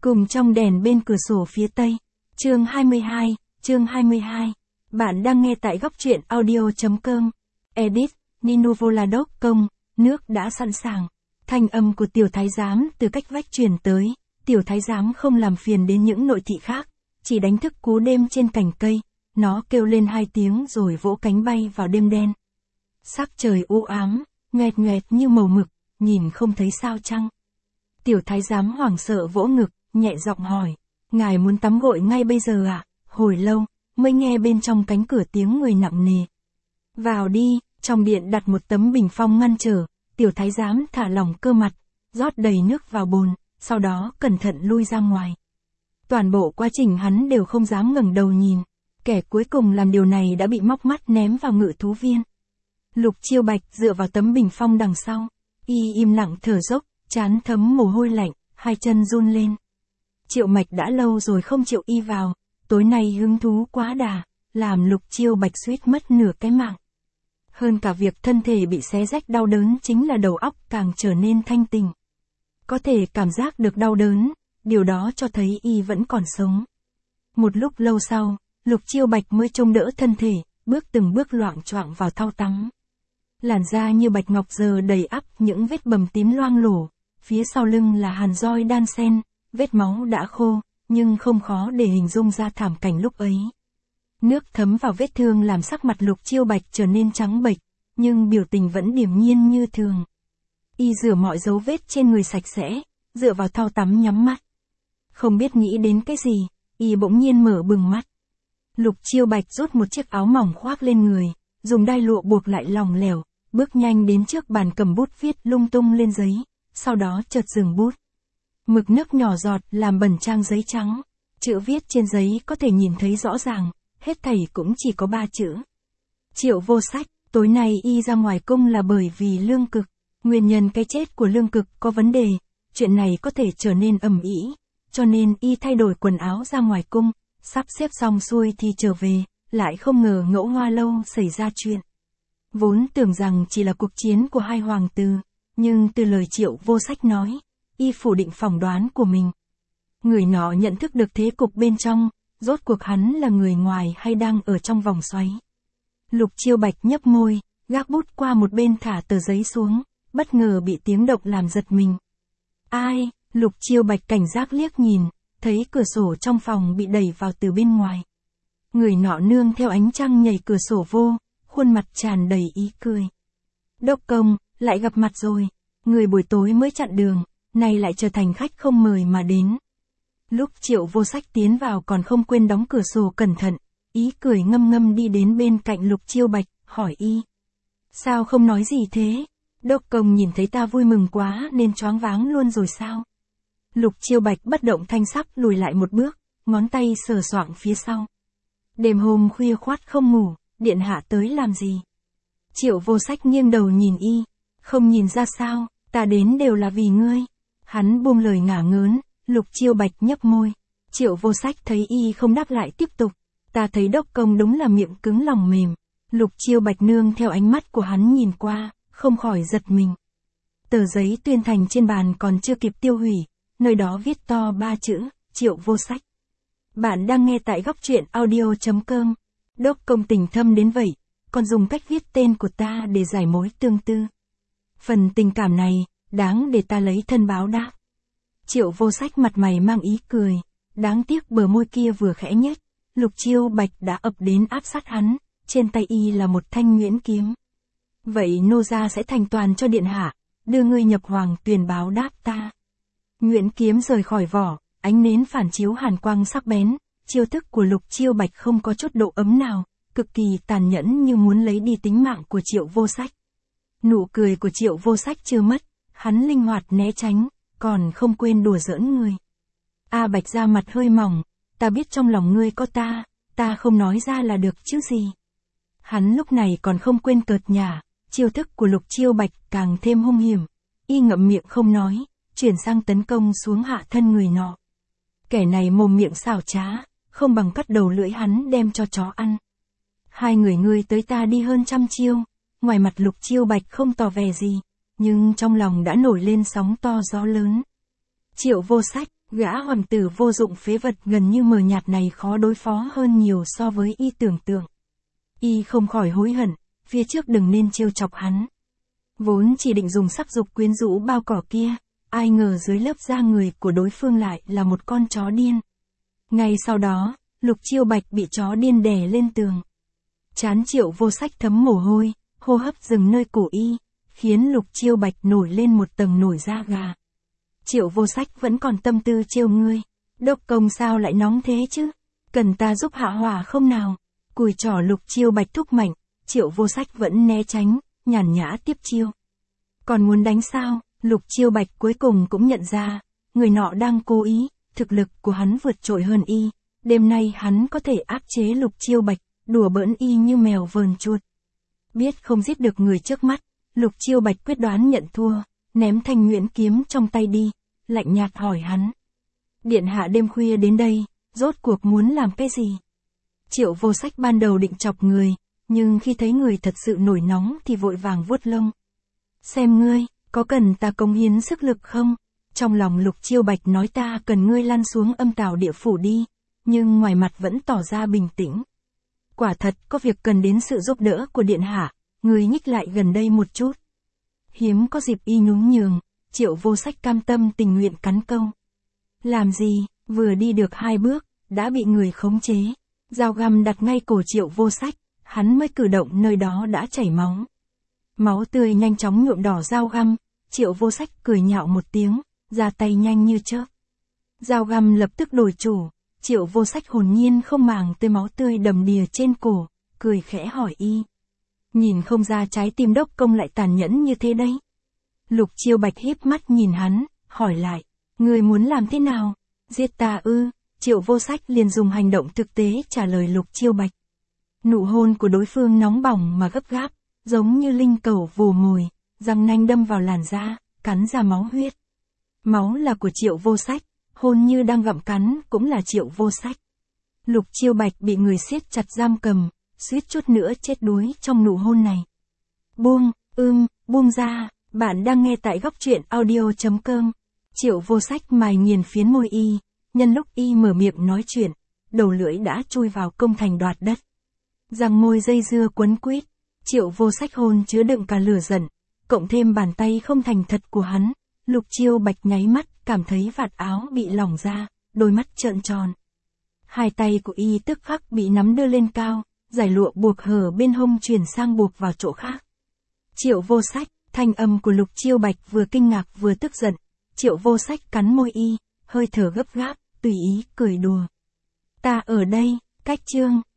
Cùng trong đèn bên cửa sổ phía tây. Chương 22, chương 22. Bạn đang nghe tại góc truyện audio.com. Edit, Nino Vladok. Nước đã sẵn sàng. Thanh âm của tiểu thái giám từ cách vách truyền tới. Tiểu thái giám không làm phiền đến những nội thị khác, chỉ đánh thức cú đêm trên cành cây. Nó kêu lên 2 tiếng rồi vỗ cánh bay vào đêm đen. Sắc trời u ám, ngoẹt ngoẹt như màu mực, nhìn không thấy sao trăng. Tiểu thái giám hoảng sợ vỗ ngực, nhẹ giọng hỏi, ngài muốn tắm gội ngay bây giờ à? Hồi lâu, mới nghe bên trong cánh cửa tiếng người nặng nề. Vào đi, trong điện đặt một tấm bình phong ngăn trở, tiểu thái giám thả lỏng cơ mặt, rót đầy nước vào bồn, sau đó cẩn thận lui ra ngoài. Toàn bộ quá trình hắn đều không dám ngẩng đầu nhìn, kẻ cuối cùng làm điều này đã bị móc mắt ném vào ngự thú viên. Lục Chiêu Bạch dựa vào tấm bình phong đằng sau, y im lặng thở dốc, trán thấm mồ hôi lạnh, hai chân run lên. Triệu Mạch đã lâu rồi không chịu y vào, tối nay hứng thú quá đà, làm Lục Chiêu Bạch suýt mất nửa cái mạng. Hơn cả việc thân thể bị xé rách đau đớn chính là đầu óc càng trở nên thanh tỉnh. Có thể cảm giác được đau đớn, điều đó cho thấy y vẫn còn sống. Một lúc lâu sau, Lục Chiêu Bạch mới trông đỡ thân thể, bước từng bước loạng choạng vào thau tắm. Làn da như bạch ngọc giờ đầy ắp những vết bầm tím loang lổ, phía sau lưng là hàn roi đan xen, vết máu đã khô, nhưng không khó để hình dung ra thảm cảnh lúc ấy. Nước thấm vào vết thương làm sắc mặt Lục Chiêu Bạch trở nên trắng bệch, nhưng biểu tình vẫn điềm nhiên như thường. Y rửa mọi dấu vết trên người sạch sẽ, dựa vào thau tắm nhắm mắt. Không biết nghĩ đến cái gì, y bỗng nhiên mở bừng mắt. Lục Chiêu Bạch rút một chiếc áo mỏng khoác lên người, dùng đai lụa buộc lại lỏng lẻo, bước nhanh đến trước bàn cầm bút viết lung tung lên giấy, sau đó chợt dừng bút. Mực nước nhỏ giọt làm bẩn trang giấy trắng, chữ viết trên giấy có thể nhìn thấy rõ ràng, hết thảy cũng chỉ có 3 chữ. Triệu Vô Sách, tối nay y ra ngoài cung là bởi vì Lương Cực, nguyên nhân cái chết của Lương Cực có vấn đề, chuyện này có thể trở nên ầm ĩ, cho nên y thay đổi quần áo ra ngoài cung, sắp xếp xong xuôi thì trở về, lại không ngờ Ngẫu Hoa Lâu xảy ra chuyện. Vốn tưởng rằng chỉ là cuộc chiến của 2 hoàng tử, nhưng từ lời Triệu Vô Sách nói, y phủ định phỏng đoán của mình. Người nọ nhận thức được thế cục bên trong, rốt cuộc hắn là người ngoài hay đang ở trong vòng xoáy. Lục Chiêu Bạch nhấp môi, gác bút qua một bên thả tờ giấy xuống, bất ngờ bị tiếng động làm giật mình. Ai? Lục Chiêu Bạch cảnh giác liếc nhìn, thấy cửa sổ trong phòng bị đẩy vào từ bên ngoài. Người nọ nương theo ánh trăng nhảy cửa sổ vô, khuôn mặt tràn đầy ý cười. Đốc công, lại gặp mặt rồi, người buổi tối mới chặn đường, nay lại trở thành khách không mời mà đến. Lúc Triệu Vô Sách tiến vào còn không quên đóng cửa sổ cẩn thận, ý cười ngâm ngâm đi đến bên cạnh Lục Chiêu Bạch, hỏi y. Sao không nói gì thế? Đốc công nhìn thấy ta vui mừng quá nên choáng váng luôn rồi sao? Lục Chiêu Bạch bất động thanh sắc lùi lại một bước, ngón tay sờ soạng phía sau. Đêm hôm khuya khoắt không ngủ, điện hạ tới làm gì? Triệu Vô Sách nghiêng đầu nhìn y, không nhìn ra sao, ta đến đều là vì ngươi. Hắn buông lời ngả ngớn, Lục Chiêu Bạch nhấp môi. Triệu Vô Sách thấy y không đáp lại tiếp tục, ta thấy đốc công đúng là miệng cứng lòng mềm. Lục Chiêu Bạch nương theo ánh mắt của hắn nhìn qua, không khỏi giật mình. Tờ giấy tuyên thành trên bàn còn chưa kịp tiêu hủy, nơi đó viết to 3 chữ, Triệu Vô Sách. Bạn đang nghe tại góc truyện audio.com. Đốc công tình thâm đến vậy, còn dùng cách viết tên của ta để giải mối tương tư. Phần tình cảm này, đáng để ta lấy thân báo đáp. Triệu Vô Sách mặt mày mang ý cười, đáng tiếc bờ môi kia vừa khẽ nhếch, Lục Chiêu Bạch đã ập đến áp sát hắn, trên tay y là một thanh nhuyễn kiếm. Vậy nô gia sẽ thành toàn cho điện hạ, đưa ngươi nhập hoàng tuyền báo đáp ta. Nhuyễn kiếm rời khỏi vỏ, ánh nến phản chiếu hàn quang sắc bén, chiêu thức của Lục Chiêu Bạch không có chút độ ấm nào, cực kỳ tàn nhẫn như muốn lấy đi tính mạng của Triệu Vô Sách. Nụ cười của Triệu Vô Sách chưa mất, hắn linh hoạt né tránh, còn không quên đùa giỡn người. A Bạch ra mặt hơi mỏng, ta biết trong lòng ngươi có ta không nói ra là được chứ gì. Hắn lúc này còn không quên cợt nhả, chiêu thức của Lục Chiêu Bạch càng thêm hung hiểm, y ngậm miệng không nói, chuyển sang tấn công xuống hạ thân người nọ. Kẻ này mồm miệng xảo trá, không bằng cắt đầu lưỡi hắn đem cho chó ăn. 2 người ngươi tới ta đi hơn 100 chiêu, ngoài mặt Lục Chiêu Bạch không tỏ vẻ gì, nhưng trong lòng đã nổi lên sóng to gió lớn. Triệu Vô Sách, Gã hoàng tử vô dụng phế vật gần như mờ nhạt này khó đối phó hơn nhiều so với y tưởng tượng. Y không khỏi hối hận, phía trước đừng nên trêu chọc hắn. Vốn chỉ định dùng sắc dục quyến rũ bao cỏ kia, ai ngờ dưới lớp da người của đối phương lại là một con chó điên. Ngay sau đó, Lục Chiêu Bạch bị chó điên đè lên tường. Trán Triệu Vô Sách thấm mồ hôi, hô hấp dừng nơi cổ y, khiến Lục Chiêu Bạch nổi lên một tầng nổi da gà. Triệu Vô Sách vẫn còn tâm tư trêu ngươi. Đốc công sao lại nóng thế chứ? Cần ta giúp hạ hỏa không nào? Cùi trỏ Lục Chiêu Bạch thúc mạnh, Triệu Vô Sách vẫn né tránh, nhàn nhã tiếp chiêu. Còn muốn đánh sao? Lục Chiêu Bạch cuối cùng cũng nhận ra, người nọ đang cố ý, thực lực của hắn vượt trội hơn y. Đêm nay hắn có thể áp chế Lục Chiêu Bạch, đùa bỡn y như mèo vờn chuột. Biết không giết được người trước mắt, Lục Chiêu Bạch quyết đoán nhận thua, ném thanh nhuyễn kiếm trong tay đi, lạnh nhạt hỏi hắn. Điện hạ đêm khuya đến đây, rốt cuộc muốn làm cái gì? Triệu Vô Sách ban đầu định chọc người, nhưng khi thấy người thật sự nổi nóng thì vội vàng vuốt lông. Xem ngươi, có cần ta cống hiến sức lực không? Trong lòng Lục Chiêu Bạch nói ta cần ngươi lăn xuống âm tào địa phủ đi, nhưng ngoài mặt vẫn tỏ ra bình tĩnh. Quả thật có việc cần đến sự giúp đỡ của điện hạ, ngươi nhích lại gần đây một chút. Hiếm có dịp y nhún nhường, Triệu Vô Sách cam tâm tình nguyện cắn câu. Làm gì, vừa đi được 2 bước, đã bị người khống chế. Dao găm đặt ngay cổ Triệu Vô Sách, hắn mới cử động nơi đó đã chảy máu. Máu tươi nhanh chóng nhuộm đỏ dao găm, Triệu Vô Sách cười nhạo một tiếng, ra tay nhanh như chớp. Dao găm lập tức đổi chủ, Triệu Vô Sách hồn nhiên không màng tới máu tươi đầm đìa trên cổ, cười khẽ hỏi y. Nhìn không ra trái tim đốc công lại tàn nhẫn như thế đấy. Lục Chiêu Bạch híp mắt nhìn hắn, hỏi lại, ngươi muốn làm thế nào? Giết ta ư? Triệu Vô Sách liền dùng hành động thực tế trả lời Lục Chiêu Bạch. Nụ hôn của đối phương nóng bỏng mà gấp gáp, giống như linh cẩu vồ mồi, răng nanh đâm vào làn da, cắn ra máu huyết. Máu là của Triệu Vô Sách, hôn như đang gặm cắn cũng là Triệu Vô Sách. Lục Chiêu Bạch bị người siết chặt giam cầm, suýt chút nữa chết đuối trong nụ hôn này. Buông ra, bạn đang nghe tại góc truyện audio.com. Triệu Vô Sách mài nghiền phiến môi y, nhân lúc y mở miệng nói chuyện, đầu lưỡi đã chui vào công thành đoạt đất. Răng môi dây dưa quấn quýt, Triệu Vô Sách hôn chứa đựng cả lửa giận, cộng thêm bàn tay không thành thật của hắn, Lục Chiêu Bạch nháy mắt cảm thấy vạt áo bị lỏng ra, đôi mắt trợn tròn. Hai tay của y tức khắc bị nắm đưa lên cao, giải lụa buộc hở bên hông chuyển sang buộc vào chỗ khác. Triệu Vô Sách, thanh âm của Lục Chiêu Bạch vừa kinh ngạc vừa tức giận. Triệu Vô Sách cắn môi y, hơi thở gấp gáp, tùy ý cười đùa. Ta ở đây, cách chương.